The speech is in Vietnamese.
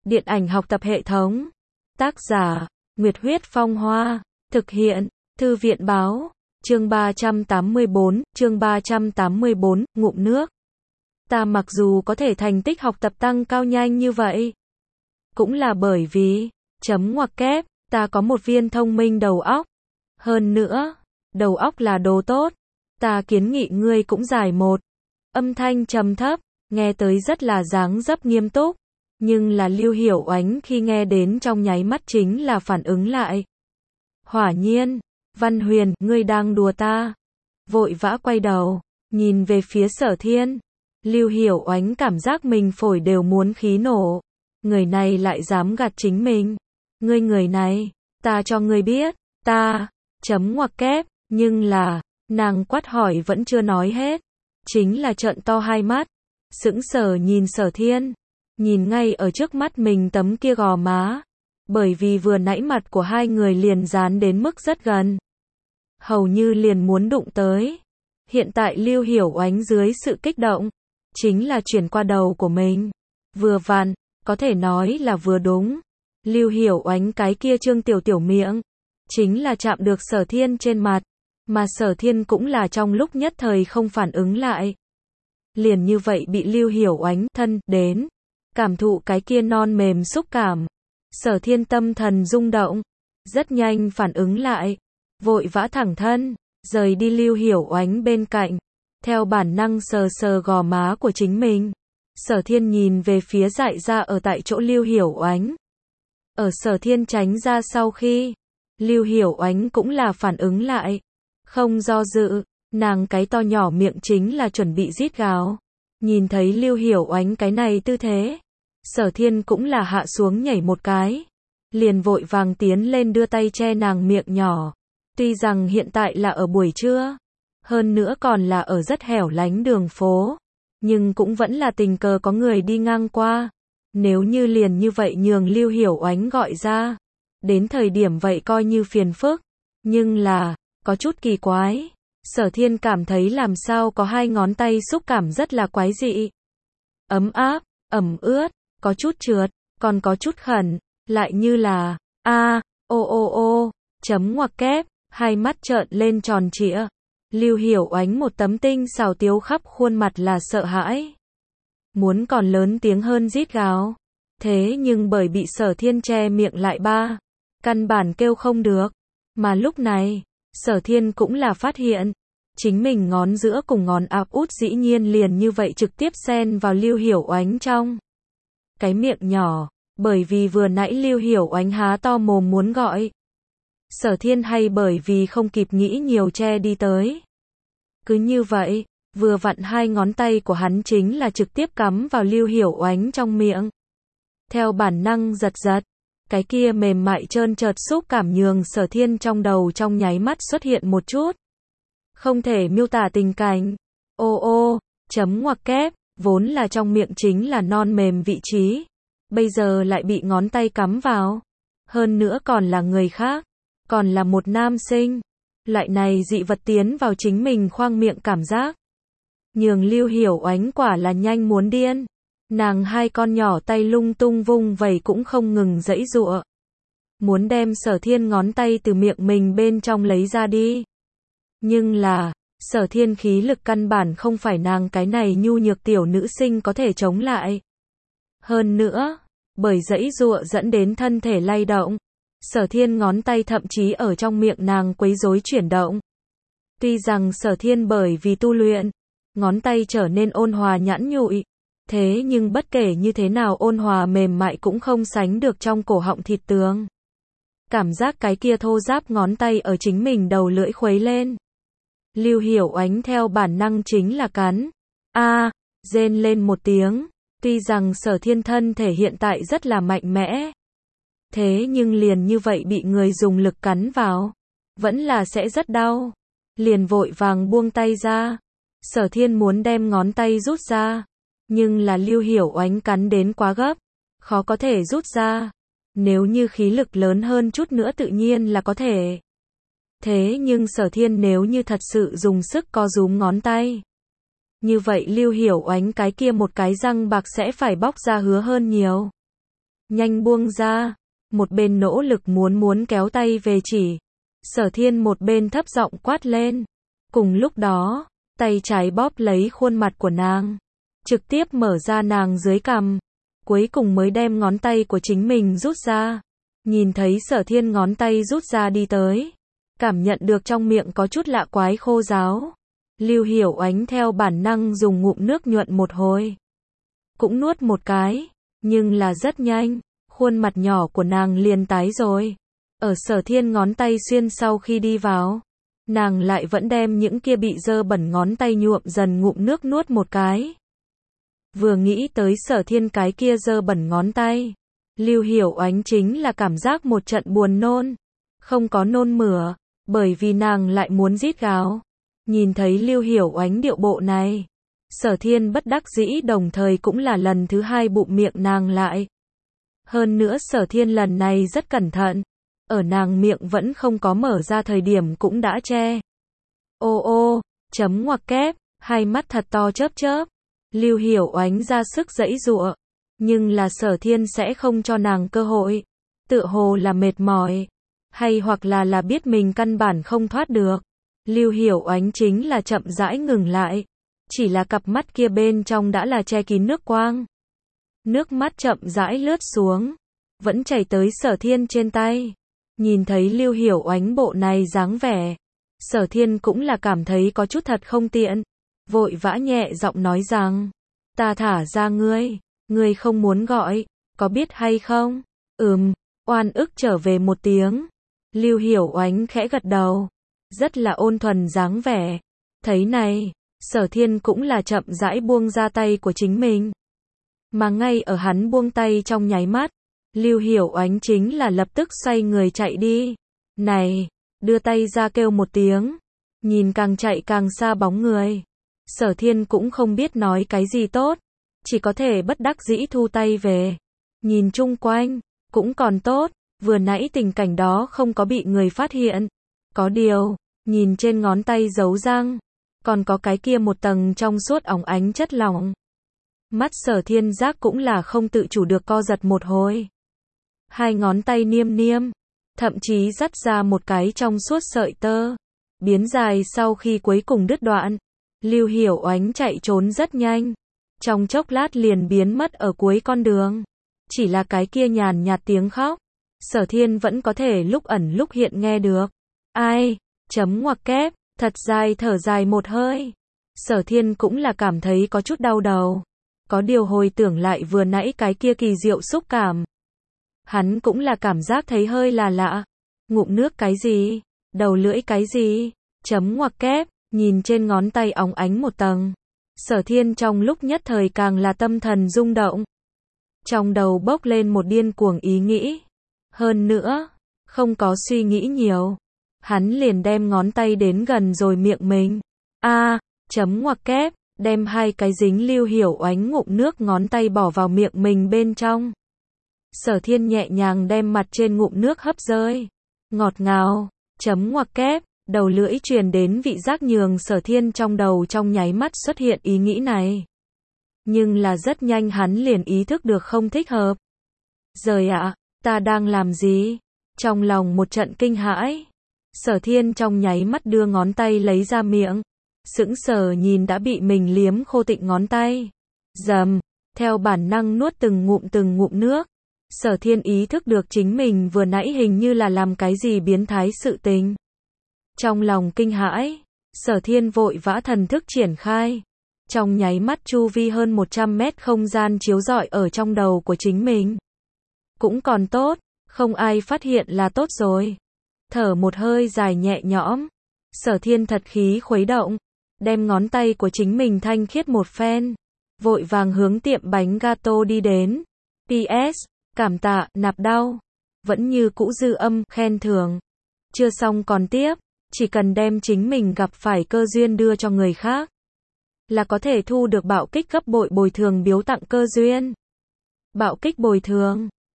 Điện ảnh học tập hệ thống. Tác giả, Nguyệt Huyết Phong Hoa. Thực hiện, Thư viện Báo. Chương 384, ngụm nước. Ta mặc dù có thể thành tích học tập tăng cao nhanh như vậy, cũng là bởi vì, chấm ngoặc kép, ta có một viên thông minh đầu óc. Hơn nữa, đầu óc là đồ tốt. Ta kiến nghị ngươi cũng giải một. Âm thanh trầm thấp, nghe tới rất là dáng dấp nghiêm túc. Nhưng là Lưu Hiểu Oánh khi nghe đến trong nháy mắt chính là phản ứng lại. Hỏa nhiên, Văn Huyền, ngươi đang đùa ta. Vội vã quay đầu, nhìn về phía Sở Thiên. Lưu Hiểu Oánh cảm giác mình phổi đều muốn khí nổ. Người này lại dám gạt chính mình. Người này, ta cho ngươi biết, ta, chấm ngoặc kép, nhưng là, nàng quát hỏi vẫn chưa nói hết. Chính là trợn to hai mắt, sững sờ nhìn Sở Thiên. Nhìn ngay ở trước mắt mình tấm kia gò má. Bởi vì vừa nãy mặt của hai người liền dán đến mức rất gần. Hầu như liền muốn đụng tới. Hiện tại Lưu Hiểu Oánh dưới sự kích động, chính là chuyển qua đầu của mình. Vừa vặn, có thể nói là vừa đúng. Lưu Hiểu Oánh cái kia trương tiểu miệng, chính là chạm được Sở Thiên trên mặt. Mà Sở Thiên cũng là trong lúc nhất thời không phản ứng lại. Liền như vậy bị Lưu Hiểu Oánh thân đến. Cảm thụ cái kia non mềm xúc cảm. Sở Thiên tâm thần rung động. Rất nhanh phản ứng lại. Vội vã thẳng thân. Rời đi Lưu Hiểu Oánh bên cạnh. Theo bản năng sờ sờ gò má của chính mình. Sở Thiên nhìn về phía dại ra ở tại chỗ Lưu Hiểu Oánh. Ở Sở Thiên tránh ra sau khi. Lưu Hiểu Oánh cũng là phản ứng lại. Không do dự. Nàng cái to nhỏ miệng chính là chuẩn bị rít gào. Nhìn thấy Lưu Hiểu Oánh cái này tư thế. Sở Thiên cũng là hạ xuống nhảy một cái. Liền vội vàng tiến lên đưa tay che nàng miệng nhỏ. Tuy rằng hiện tại là ở buổi trưa. Hơn nữa còn là ở rất hẻo lánh đường phố. Nhưng cũng vẫn là tình cờ có người đi ngang qua. Nếu như liền như vậy nhường Lưu Hiểu Oánh gọi ra. Đến thời điểm vậy coi như phiền phức. Nhưng là, có chút kỳ quái. Sở Thiên cảm thấy làm sao có hai ngón tay xúc cảm rất là quái dị. Ấm áp, ẩm ướt, có chút trượt, còn có chút khẩn, lại như là, chấm ngoặc kép, hai mắt trợn lên tròn trịa. Lưu Hiểu Oánh một tấm tinh xảo tiếu khắp khuôn mặt là sợ hãi. Muốn còn lớn tiếng hơn rít gào. Thế nhưng bởi bị Sở Thiên che miệng lại căn bản kêu không được. Mà lúc này, Sở Thiên cũng là phát hiện. Chính mình ngón giữa cùng ngón áp út dĩ nhiên liền như vậy trực tiếp xen vào Lưu Hiểu Oánh trong cái miệng nhỏ, bởi vì vừa nãy Lưu Hiểu Oánh há to mồm muốn gọi. Sở Thiên hay bởi vì không kịp nghĩ nhiều che đi tới. Cứ như vậy, vừa vặn hai ngón tay của hắn chính là trực tiếp cắm vào Lưu Hiểu Oánh trong miệng. Theo bản năng giật, cái kia mềm mại trơn trượt xúc cảm nhường Sở Thiên trong đầu trong nháy mắt xuất hiện một chút. Không thể miêu tả tình cảnh. Chấm ngoặc kép, vốn là trong miệng chính là non mềm vị trí. Bây giờ lại bị ngón tay cắm vào. Hơn nữa còn là người khác. Còn là một nam sinh. Loại này dị vật tiến vào chính mình khoang miệng cảm giác. Nhường Lưu Hiểu Oánh quả là nhanh muốn điên. Nàng hai con nhỏ tay lung tung vung vẩy cũng không ngừng giãy giụa. Muốn đem Sở Thiên ngón tay từ miệng mình bên trong lấy ra đi. Nhưng là, Sở Thiên khí lực căn bản không phải nàng cái này nhu nhược tiểu nữ sinh có thể chống lại. Hơn nữa, bởi giãy giụa dẫn đến thân thể lay động. Sở Thiên ngón tay thậm chí ở trong miệng nàng quấy rối chuyển động. Tuy rằng Sở Thiên bởi vì tu luyện, ngón tay trở nên ôn hòa nhẵn nhụi. Thế nhưng bất kể như thế nào ôn hòa mềm mại cũng không sánh được trong cổ họng thịt tường. Cảm giác cái kia thô ráp ngón tay ở chính mình đầu lưỡi khuấy lên. Lưu Hiểu Oánh theo bản năng chính là cắn. Rên lên một tiếng. Tuy rằng Sở Thiên thân thể hiện tại rất là mạnh mẽ. Thế nhưng liền như vậy bị người dùng lực cắn vào. Vẫn là sẽ rất đau. Liền vội vàng buông tay ra. Sở Thiên muốn đem ngón tay rút ra. Nhưng là Lưu Hiểu Oánh cắn đến quá gấp. Khó có thể rút ra. Nếu như khí lực lớn hơn chút nữa tự nhiên là có thể. Thế nhưng Sở Thiên nếu như thật sự dùng sức co rúm ngón tay. Như vậy Lưu Hiểu Oánh cái kia một cái răng bạc sẽ phải bóc ra hứa hơn nhiều. nhanh buông ra. Một bên nỗ lực muốn kéo tay về chỉ. Sở Thiên một bên thấp giọng quát lên. Cùng lúc đó, tay trái bóp lấy khuôn mặt của nàng, trực tiếp mở ra nàng dưới cằm, cuối cùng mới đem ngón tay của chính mình rút ra. Nhìn thấy Sở Thiên ngón tay rút ra đi tới, cảm nhận được trong miệng có chút lạ quái khô ráo. Lưu Hiểu Oánh theo bản năng dùng ngụm nước nhuận một hồi, cũng nuốt một cái, nhưng là rất nhanh, khuôn mặt nhỏ của nàng liền tái rồi. Ở Sở Thiên ngón tay xuyên sau khi đi vào, nàng lại vẫn đem những kia bị dơ bẩn ngón tay nhuộm dần ngụm nước nuốt một cái. Vừa nghĩ tới Sở Thiên cái kia dơ bẩn ngón tay, Lưu Hiểu Oánh chính là cảm giác một trận buồn nôn. Không có nôn mửa, bởi vì nàng lại muốn rít gào. Nhìn thấy Lưu Hiểu Oánh điệu bộ này, Sở Thiên bất đắc dĩ đồng thời cũng là lần thứ hai bụm miệng nàng lại. Hơn nữa Sở Thiên lần này rất cẩn thận, ở nàng miệng vẫn không có mở ra thời điểm cũng đã che. Ô ô, chấm ngoặc kép, hai mắt thật to chớp chớp. Lưu Hiểu Oánh ra sức giãy giụa, nhưng là Sở Thiên sẽ không cho nàng cơ hội. Tựa hồ là mệt mỏi, hay hoặc là biết mình căn bản không thoát được. Lưu Hiểu Oánh chính là chậm rãi ngừng lại, chỉ là cặp mắt kia bên trong đã là che kín nước quang. Nước mắt chậm rãi lướt xuống, vẫn chảy tới Sở Thiên trên tay. Nhìn thấy Lưu Hiểu Oánh bộ này dáng vẻ, Sở Thiên cũng là cảm thấy có chút thật không tiện, vội vã nhẹ giọng nói rằng, ta thả ra ngươi không muốn gọi, có biết hay không? Oan ức trở về một tiếng. Lưu Hiểu Oánh khẽ gật đầu, rất là ôn thuần dáng vẻ. Thấy này, Sở Thiên cũng là chậm rãi buông ra tay của chính mình. Mà ngay ở hắn buông tay trong nháy mắt, Lưu Hiểu Oánh chính là lập tức xoay người chạy đi. Này, đưa tay ra kêu một tiếng, nhìn càng chạy càng xa bóng người. Sở Thiên cũng không biết nói cái gì tốt, chỉ có thể bất đắc dĩ thu tay về. Nhìn chung quanh, cũng còn tốt, vừa nãy tình cảnh đó không có bị người phát hiện. Có điều, nhìn trên ngón tay dấu răng, còn có cái kia một tầng trong suốt óng ánh chất lỏng. Mắt Sở Thiên giác cũng là không tự chủ được co giật một hồi. Hai ngón tay niêm niêm, thậm chí dắt ra một cái trong suốt sợi tơ, biến dài sau khi cuối cùng đứt đoạn. Lưu Hiểu Oánh chạy trốn rất nhanh, trong chốc lát liền biến mất ở cuối con đường. Chỉ là cái kia nhàn nhạt tiếng khóc, Sở Thiên vẫn có thể lúc ẩn lúc hiện nghe được. Ai, chấm ngoặc kép, thật dài thở dài một hơi. Sở Thiên cũng là cảm thấy có chút đau đầu. Có điều hồi tưởng lại vừa nãy cái kia kỳ diệu xúc cảm, hắn cũng là cảm giác thấy hơi là lạ. Ngụm nước cái gì? Đầu lưỡi cái gì? Chấm ngoặc kép, nhìn trên ngón tay óng ánh một tầng. Sở Thiên trong lúc nhất thời càng là tâm thần rung động. Trong đầu bốc lên một điên cuồng ý nghĩ. Hơn nữa, không có suy nghĩ nhiều, hắn liền đem ngón tay đến gần rồi miệng mình. Chấm ngoặc kép, đem hai cái dính Lưu Hiểu Oánh ngụm nước ngón tay bỏ vào miệng mình bên trong. Sở Thiên nhẹ nhàng đem mặt trên ngụm nước hấp rơi. Ngọt ngào, chấm ngoặc kép, đầu lưỡi truyền đến vị giác nhường Sở Thiên trong đầu trong nháy mắt xuất hiện ý nghĩ này. Nhưng là rất nhanh hắn liền ý thức được không thích hợp. Giời ạ, ta đang làm gì? Trong lòng một trận kinh hãi, Sở Thiên trong nháy mắt đưa ngón tay lấy ra miệng, sững sờ nhìn đã bị mình liếm khô tịnh ngón tay. Dầm, theo bản năng nuốt từng ngụm nước. Sở Thiên ý thức được chính mình vừa nãy hình như là làm cái gì biến thái sự tình. Trong lòng kinh hãi, Sở Thiên vội vã thần thức triển khai. Trong nháy mắt chu vi hơn 100 mét không gian chiếu rọi ở trong đầu của chính mình. Cũng còn tốt, không ai phát hiện là tốt rồi. Thở một hơi dài nhẹ nhõm, Sở Thiên thật khí khuấy động, đem ngón tay của chính mình thanh khiết một phen, vội vàng hướng tiệm bánh gato đi đến. PS, cảm tạ, nạp đau. Vẫn như cũ dư âm, khen thưởng. Chưa xong còn tiếp, chỉ cần đem chính mình gặp phải cơ duyên đưa cho người khác, là có thể thu được bạo kích gấp bội bồi thường biếu tặng cơ duyên. Bạo kích bồi thường.